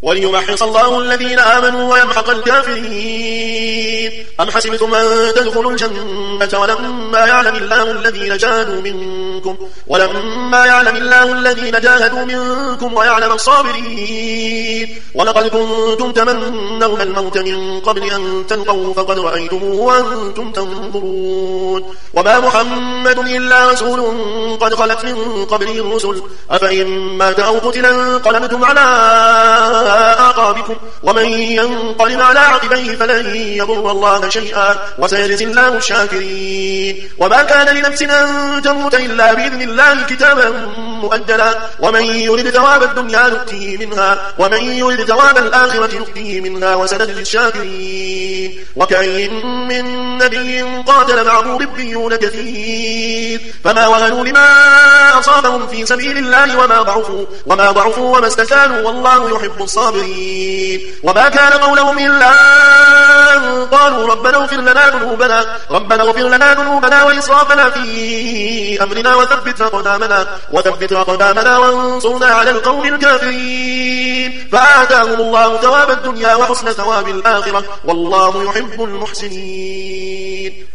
وليمحص الله الذين آمنوا ويمحق الكافرين. أم حسبتم أن تدخلوا الجنة ولما يعلم الله الذين جاهدوا منكم ويعلم الصابرين. ولقد كنتم تمنون الموت من قبل أن تلقوا فقد رأيتموه وأنتم تنظرون. وما محمد إلا رسول قد خلت من قبله الرسل أفإن مات أو قتل انقلبتم على أعقابكم ومن ينقلب على عقبيه فلن يضر الله شيئا وسيجزي الله الشاكرين. وما كان لنفس أن تموت إلا بإذن الله كتابا مؤجلا ومن يرد ثواب الدنيا نؤتيه منها ومن يرد ثواب الآخرة نؤتيه منها وسنجزي الشاكرين. وكأين من نبي قاتل معه ربيون كثير فما وهنوا لما أصابهم في سبيل الله وما ضعفوا وما استكانوا والله يحب الصابرين. وما كان قولهم إلا أن قالوا ربنا اغفر لنا ذنوبنا وإسرافنا في أمرنا وثبت أقدامنا وانصرنا على القوم الكافرين. فآتاهم الله ثواب الدنيا وحسن ثواب الآخرة والله يحب المحسنين.